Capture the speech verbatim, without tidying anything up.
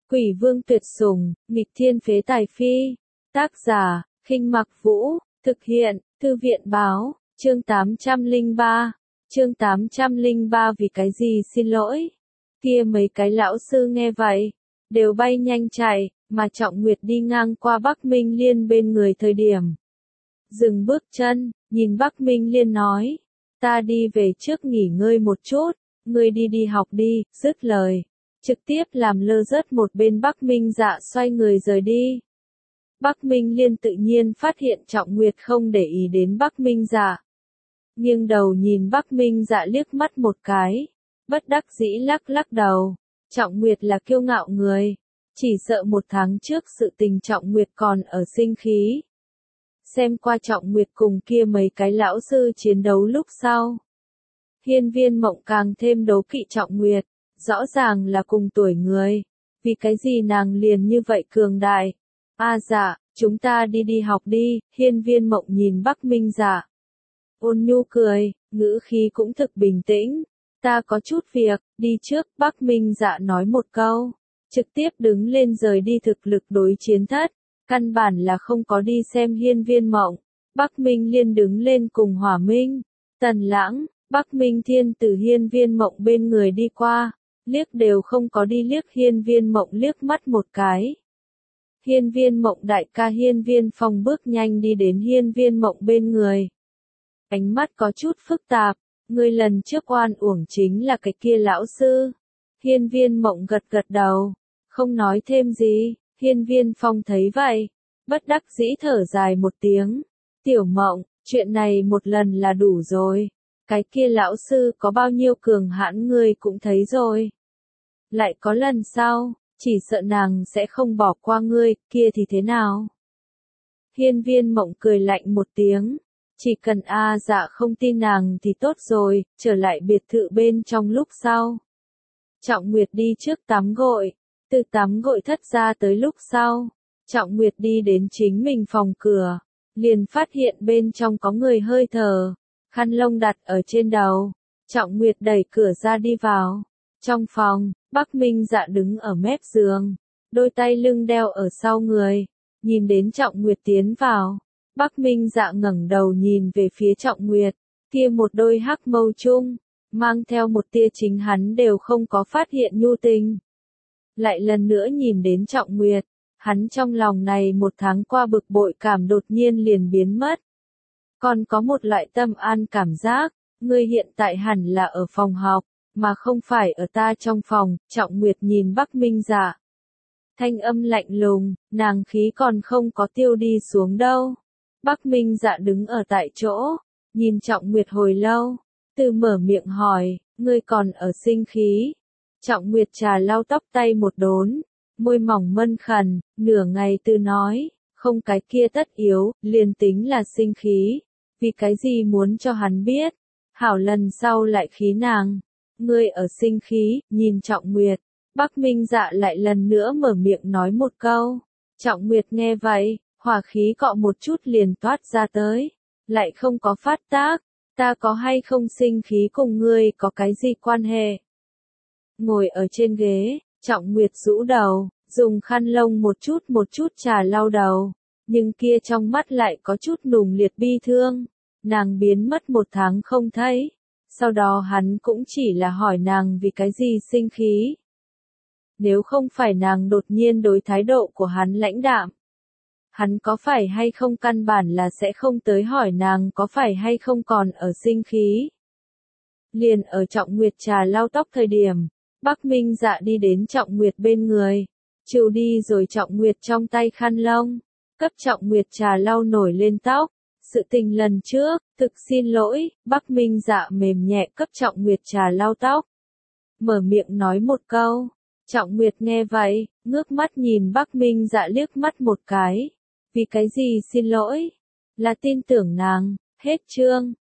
Quỷ vương tuyệt sủng, nghịch thiên phế tài phi. Tác giả, Khinh Mặc Vũ, thực hiện, Thư viện báo, chương tám trăm lẻ ba. Chương tám trăm lẻ ba vì cái gì xin lỗi? Kia mấy cái lão sư nghe vậy, đều bay nhanh chạy, mà Trọng Nguyệt đi ngang qua Bắc Minh Liên bên người thời điểm. Dừng bước chân, nhìn Bắc Minh Liên nói, ta đi về trước nghỉ ngơi một chút, ngươi đi đi học đi, dứt lời. Trực tiếp làm lơ rớt một bên Bắc Minh Dạ xoay người rời đi. Bắc Minh Liên tự nhiên phát hiện Trọng Nguyệt không để ý đến Bắc Minh Dạ. Nghiêng đầu nhìn Bắc Minh Dạ liếc mắt một cái, bất đắc dĩ lắc lắc đầu. Trọng Nguyệt là kiêu ngạo người, chỉ sợ một tháng trước sự tình Trọng Nguyệt còn ở sinh khí. Xem qua Trọng Nguyệt cùng kia mấy cái lão sư chiến đấu lúc sau. Hiên Viên Mộng càng thêm đố kỵ Trọng Nguyệt, rõ ràng là cùng tuổi người, vì cái gì nàng liền như vậy cường đại. A à dạ, chúng ta đi đi học đi, Hiên Viên Mộng nhìn Bắc Minh Dạ. Ôn nhu cười, ngữ khí cũng thực bình tĩnh. Ta có chút việc, đi trước, Bắc Minh Dạ nói một câu, trực tiếp đứng lên rời đi thực lực đối chiến thất, căn bản là không có đi xem Hiên Viên Mộng. Bắc Minh Liên đứng lên cùng Hỏa Minh, Tần Lãng, Bắc Minh Thiên từ Hiên Viên Mộng bên người đi qua, liếc đều không có đi liếc Hiên Viên Mộng liếc mắt một cái. Hiên Viên Mộng đại ca Hiên Viên Phong bước nhanh đi đến Hiên Viên Mộng bên người. Ánh mắt có chút phức tạp, người lần trước oan uổng chính là cái kia lão sư. Hiên Viên Mộng gật gật đầu, không nói thêm gì. Hiên Viên Phong thấy vậy, bất đắc dĩ thở dài một tiếng. Tiểu Mộng, chuyện này một lần là đủ rồi. Cái kia lão sư có bao nhiêu cường hãn ngươi cũng thấy rồi. Lại có lần sau, chỉ sợ nàng sẽ không bỏ qua ngươi, kia thì thế nào? Hiên Viên Mộng cười lạnh một tiếng. Chỉ cần A Dạ không tin nàng thì tốt rồi, trở lại biệt thự bên trong lúc sau. Trọng Nguyệt đi trước tắm gội, từ tắm gội thất ra tới lúc sau. Trọng Nguyệt đi đến chính mình phòng cửa, liền phát hiện bên trong có người hơi thở, khăn lông đặt ở trên đầu. Trọng Nguyệt đẩy cửa ra đi vào. Trong phòng, Bắc Minh Dạ đứng ở mép giường, đôi tay lưng đeo ở sau người, nhìn đến Trọng Nguyệt tiến vào. Bắc Minh Dạ ngẩng đầu nhìn về phía Trọng Nguyệt, kia một đôi hắc mâu chung, mang theo một tia chính hắn đều không có phát hiện nhu tình. Lại lần nữa nhìn đến Trọng Nguyệt, hắn trong lòng này một tháng qua bực bội cảm đột nhiên liền biến mất. Còn có một loại tâm an cảm giác, ngươi hiện tại hẳn là ở phòng học, mà không phải ở ta trong phòng. Trọng Nguyệt nhìn Bắc Minh Dạ. Thanh âm lạnh lùng, nàng khí còn không có tiêu đi xuống đâu. Bắc Minh Dạ đứng ở tại chỗ, nhìn Trọng Nguyệt hồi lâu, từ mở miệng hỏi, ngươi còn ở sinh khí. Trọng Nguyệt trà lau tóc tay một đốn, môi mỏng mân khẩn, nửa ngày từ nói, không cái kia tất yếu, liền tính là sinh khí, vì cái gì muốn cho hắn biết, hảo lần sau lại khí nàng. Ngươi ở sinh khí, nhìn Trọng Nguyệt, Bắc Minh Dạ lại lần nữa mở miệng nói một câu. Trọng Nguyệt nghe vậy, hỏa khí cọ một chút liền toát ra tới, lại không có phát tác, ta có hay không sinh khí cùng ngươi có cái gì quan hệ. Ngồi ở trên ghế, Trọng Nguyệt rũ đầu, dùng khăn lông một chút một chút trà lau đầu, nhưng kia trong mắt lại có chút nùng liệt bi thương, nàng biến mất một tháng không thấy, sau đó hắn cũng chỉ là hỏi nàng vì cái gì sinh khí. Nếu không phải nàng đột nhiên đối thái độ của hắn lãnh đạm, hắn có phải hay không căn bản là sẽ không tới hỏi nàng có phải hay không còn ở sinh khí. Liền ở Trọng Nguyệt trà lau tóc thời điểm, Bắc Minh Dạ đi đến Trọng Nguyệt bên người, chịu đi rồi Trọng Nguyệt trong tay khăn lông, cấp Trọng Nguyệt trà lau nổi lên tóc. Sự tình lần trước, thực xin lỗi. Bắc Minh Dạ mềm nhẹ cấp Trọng Nguyệt trà lau tóc, mở miệng nói một câu. Trọng Nguyệt nghe vậy, ngước mắt nhìn Bắc Minh Dạ liếc mắt một cái. Vì cái gì xin lỗi? Là tin tưởng nàng. Hết chương.